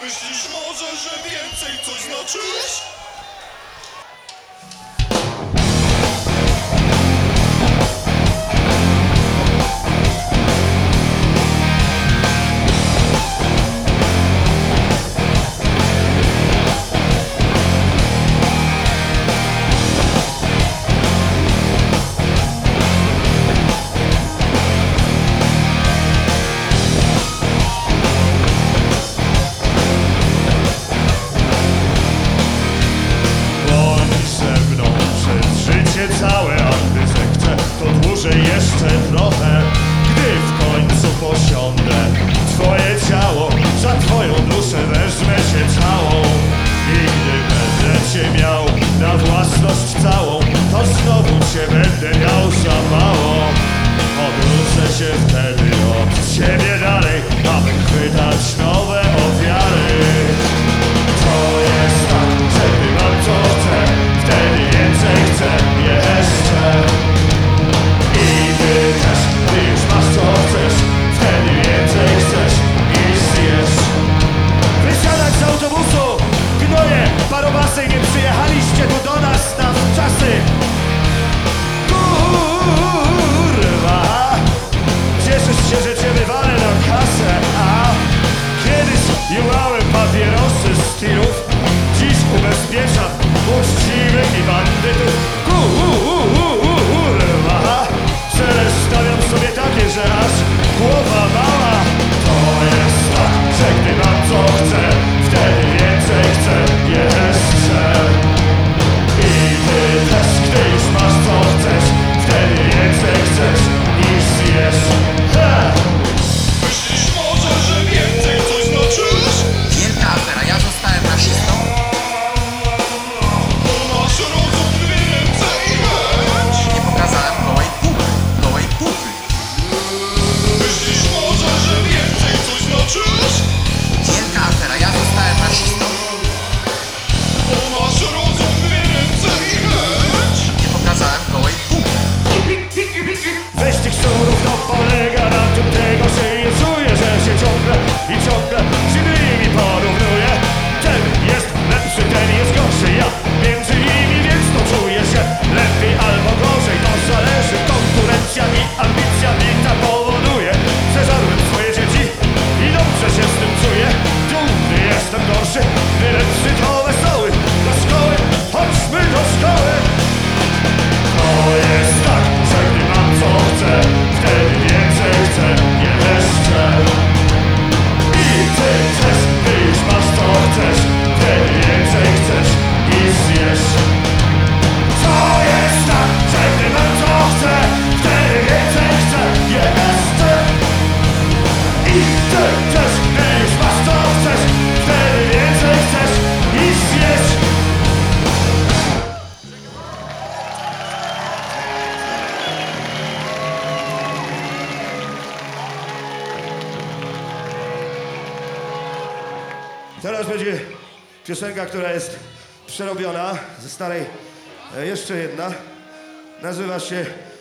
Myślisz może, że więcej coś znaczysz? Całe, a gdy zechcę, to dłużej jeszcze trochę. Gdy w końcu posiądę twoje ciało, za twoją duszę wezmę się całą. I gdy będę cię miał na własność całą, to znowu cię będę miał za mało. Odwrócę się wtedy od ciebie dalej, aby chwytać nowe ofiary. To jest tak, że gdy mam co chcę, wtedy więcej chcę jeszcze. I ty też, ty już masz co chcesz, wtedy więcej chcesz i zjesz. Wysiadać z autobusu, gnoje, parobasy, nie przyjechaliście tu do nas na wczasy. Kurwa, cieszysz się, że cię wywalę na kasę, a kiedyś jumałem papierosy z tirów, dziś ubezpieczam uczciwych i bandytów. Kurwa, cele stawiam sobie takie, że aż głowa mała. To jest tak, że gdy mam co chcę, wtedy więcej chcę jeszcze. I ty też, gdy już masz co chcesz, wtedy więcej chcesz niż zjesz. Myślisz może, że więcej coś znaczysz? Wielka afera, ja zostałem rasistą. Masz rozum, dwie ręce i chęć. Nie pokazałem gołej pupy, gołej pupy. Myślisz może, że więcej coś znaczysz? Wielka afera, ja zostałem rasistą. Masz rozum, dwie ręce i chęć. Nie pokazałem gołej pupy. Weź tych szczurów, to polega na tym, tego się nie czuję, że się ciągle z innymi porównuję. Ten jest lepszy, ten jest gorszy, ja między nimi, więc to czuję się lepiej albo gorzej. To zależy, konkurencja i ambicja mi tak powoduje. Zeżarłem swoje dzieci i dobrze się z tym czuję. Dumny jestem gorszy, gdy lepszy to wesoły. Do szkoły, chodźmy do szkoły. To jest tak, że gdy mam co chcę, wtedy więcej chcę jeszcze. I ty też, gdy już masz co chcesz, wtedy więcej chcesz i zjesz. To jest tak, że gdy mam co chcę, wtedy więcej chcę jeszcze. I ty też, gdy już masz co chcesz, wtedy więcej chcesz i zjesz. Teraz będzie piosenka, która jest przerobiona ze starej, jeszcze jedna. Nazywa się